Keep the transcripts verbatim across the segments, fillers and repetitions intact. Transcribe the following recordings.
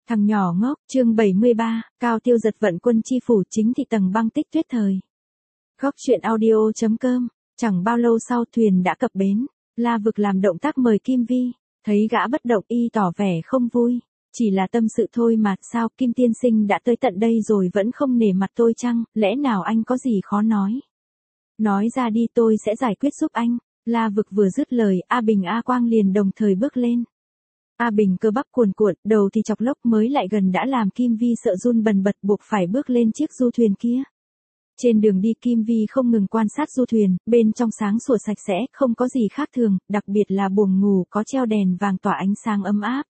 Thằng nhỏ ngốc, chương bảy mươi ba, Cao Tiêu giật vận quân chi phủ chính thị tầng băng tích tuyết thời. Góc truyện audio chấm com, chẳng bao lâu sau thuyền đã cập bến, La Vực làm động tác mời Kim Vi, thấy gã bất động y tỏ vẻ không vui, chỉ là tâm sự thôi mà, sao Kim tiên sinh đã tới tận đây rồi vẫn không nể mặt tôi chăng, lẽ nào anh có gì khó nói. Nói ra đi tôi sẽ giải quyết giúp anh, La Vực vừa dứt lời A Bình A Quang liền đồng thời bước lên. A Bình cơ bắp cuồn cuộn, đầu thì chọc lốc mới lại gần đã làm Kim Vi sợ run bần bật buộc phải bước lên chiếc du thuyền kia. Trên đường đi Kim Vi không ngừng quan sát du thuyền, bên trong sáng sủa sạch sẽ, không có gì khác thường, đặc biệt là buồng ngủ có treo đèn vàng tỏa ánh sáng ấm áp.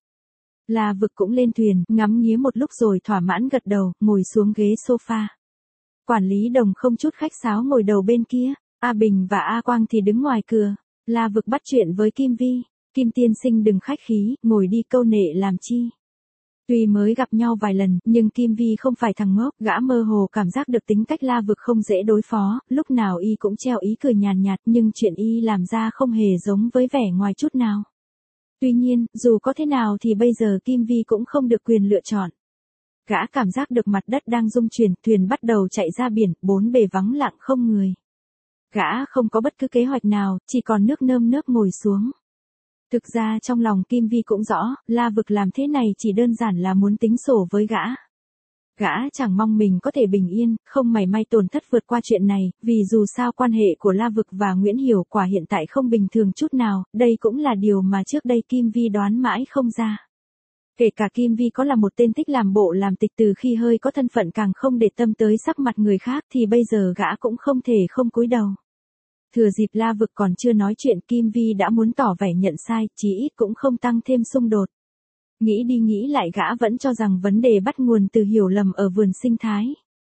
La Vực cũng lên thuyền, ngắm nghía một lúc rồi thỏa mãn gật đầu, ngồi xuống ghế sofa. Quản lý Đồng không chút khách sáo ngồi đầu bên kia, A Bình và A Quang thì đứng ngoài cửa. La Vực bắt chuyện với Kim Vi. Kim tiên sinh đừng khách khí, ngồi đi câu nệ làm chi. Tuy mới gặp nhau vài lần, nhưng Kim Vi không phải thằng ngốc, gã mơ hồ cảm giác được tính cách La Vực không dễ đối phó, lúc nào y cũng treo ý cười nhàn nhạt, nhưng chuyện y làm ra không hề giống với vẻ ngoài chút nào. Tuy nhiên, dù có thế nào thì bây giờ Kim Vi cũng không được quyền lựa chọn. Gã cảm giác được mặt đất đang rung chuyển, thuyền bắt đầu chạy ra biển, bốn bề vắng lặng không người. Gã không có bất cứ kế hoạch nào, chỉ còn nước nơm nớp ngồi xuống. Thực ra trong lòng Kim Vi cũng rõ, La Vực làm thế này chỉ đơn giản là muốn tính sổ với gã. Gã chẳng mong mình có thể bình yên, không mảy may tổn thất vượt qua chuyện này, vì dù sao quan hệ của La Vực và Nguyễn Hiểu Quả hiện tại không bình thường chút nào, đây cũng là điều mà trước đây Kim Vi đoán mãi không ra. Kể cả Kim Vi có là một tên thích làm bộ làm tịch từ khi hơi có thân phận càng không để tâm tới sắc mặt người khác thì bây giờ gã cũng không thể không cúi đầu. Thừa dịp La Vực còn chưa nói chuyện Kim Vi đã muốn tỏ vẻ nhận sai, chí ít cũng không tăng thêm xung đột. Nghĩ đi nghĩ lại gã vẫn cho rằng vấn đề bắt nguồn từ hiểu lầm ở vườn sinh thái.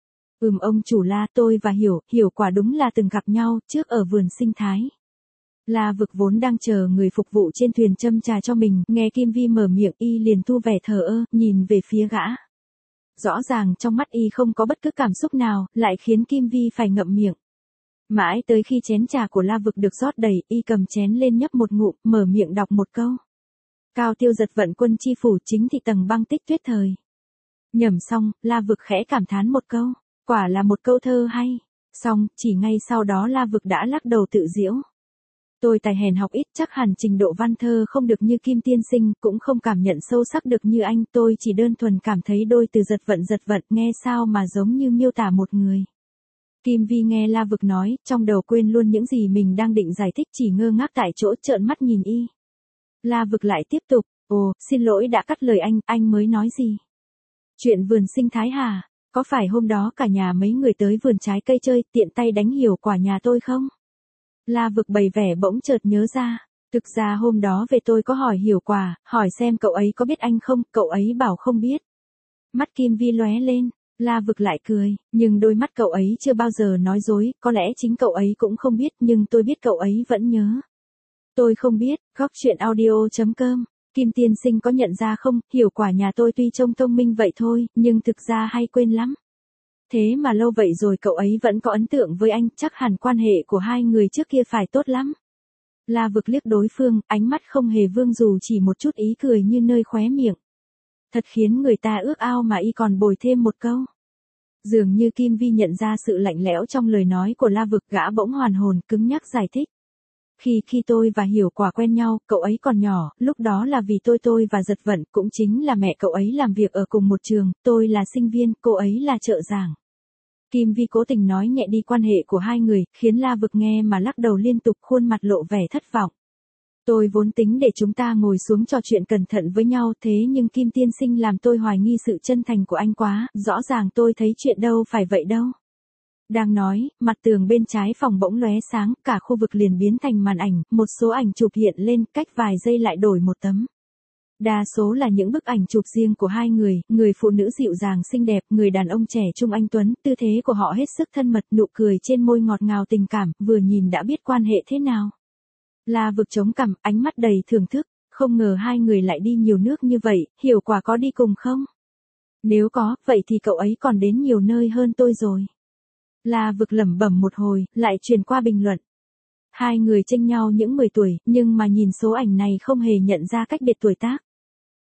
Ừm ông chủ La, tôi và Hiểu, Hiểu Quả đúng là từng gặp nhau trước ở vườn sinh thái. La Vực vốn đang chờ người phục vụ trên thuyền châm trà cho mình, nghe Kim Vi mở miệng y liền thu vẻ thờ ơ, nhìn về phía gã. Rõ ràng trong mắt y không có bất cứ cảm xúc nào, lại khiến Kim Vi phải ngậm miệng. Mãi tới khi chén trà của La Vực được rót đầy, y cầm chén lên nhấp một ngụm, mở miệng đọc một câu. Cao Tiêu giật vận quân chi phủ chính thị tầng băng tích tuyết thời. Nhẩm xong, La Vực khẽ cảm thán một câu, quả là một câu thơ hay. Xong, chỉ ngay sau đó La Vực đã lắc đầu tự giễu. Tôi tài hèn học ít, chắc hẳn trình độ văn thơ không được như Kim tiên sinh, cũng không cảm nhận sâu sắc được như anh, tôi chỉ đơn thuần cảm thấy đôi từ giật vận giật vận nghe sao mà giống như miêu tả một người. Kim Vi nghe La Vực nói, trong đầu quên luôn những gì mình đang định giải thích, chỉ ngơ ngác tại chỗ trợn mắt nhìn y. La Vực lại tiếp tục, ồ, xin lỗi đã cắt lời anh, anh mới nói gì? Chuyện vườn sinh thái hả? Có phải hôm đó cả nhà mấy người tới vườn trái cây chơi, tiện tay đánh Hiểu Quả nhà tôi không? La Vực bày vẻ bỗng chợt nhớ ra, thực ra hôm đó về tôi có hỏi Hiểu Quả, hỏi xem cậu ấy có biết anh không, cậu ấy bảo không biết. Mắt Kim Vi lóe lên. La Vực lại cười, nhưng đôi mắt cậu ấy chưa bao giờ nói dối, có lẽ chính cậu ấy cũng không biết nhưng tôi biết cậu ấy vẫn nhớ. Tôi không biết, góc truyện audio chấm com, Kim tiên sinh có nhận ra không, Hiểu Quả nhà tôi tuy trông thông minh vậy thôi, nhưng thực ra hay quên lắm. Thế mà lâu vậy rồi cậu ấy vẫn có ấn tượng với anh, chắc hẳn quan hệ của hai người trước kia phải tốt lắm. La Vực liếc đối phương, ánh mắt không hề vương dù chỉ một chút ý cười như nơi khóe miệng. Thật khiến người ta ước ao mà y còn bồi thêm một câu. Dường như Kim Vi nhận ra sự lạnh lẽo trong lời nói của La Vực, gã bỗng hoàn hồn, cứng nhắc giải thích. Khi khi tôi và Hiểu Quả quen nhau, cậu ấy còn nhỏ, lúc đó là vì tôi tôi và giật vận, cũng chính là mẹ cậu ấy làm việc ở cùng một trường, tôi là sinh viên, cô ấy là trợ giảng. Kim Vi cố tình nói nhẹ đi quan hệ của hai người, khiến La Vực nghe mà lắc đầu liên tục, khuôn mặt lộ vẻ thất vọng. Tôi vốn tính để chúng ta ngồi xuống trò chuyện cẩn thận với nhau, thế nhưng Kim tiên sinh làm tôi hoài nghi sự chân thành của anh quá, rõ ràng tôi thấy chuyện đâu phải vậy đâu. Đang nói, mặt tường bên trái phòng bỗng lóe sáng, cả khu vực liền biến thành màn ảnh, một số ảnh chụp hiện lên, cách vài giây lại đổi một tấm. Đa số là những bức ảnh chụp riêng của hai người, người phụ nữ dịu dàng xinh đẹp, người đàn ông trẻ trung anh tuấn, tư thế của họ hết sức thân mật, nụ cười trên môi ngọt ngào tình cảm, vừa nhìn đã biết quan hệ thế nào. La Vực chống cằm, ánh mắt đầy thưởng thức, không ngờ hai người lại đi nhiều nước như vậy, Hiểu Quả có đi cùng không? Nếu có, vậy thì cậu ấy còn đến nhiều nơi hơn tôi rồi. La Vực lẩm bẩm một hồi, lại truyền qua bình luận. Hai người chênh nhau những mười tuổi, nhưng mà nhìn số ảnh này không hề nhận ra cách biệt tuổi tác.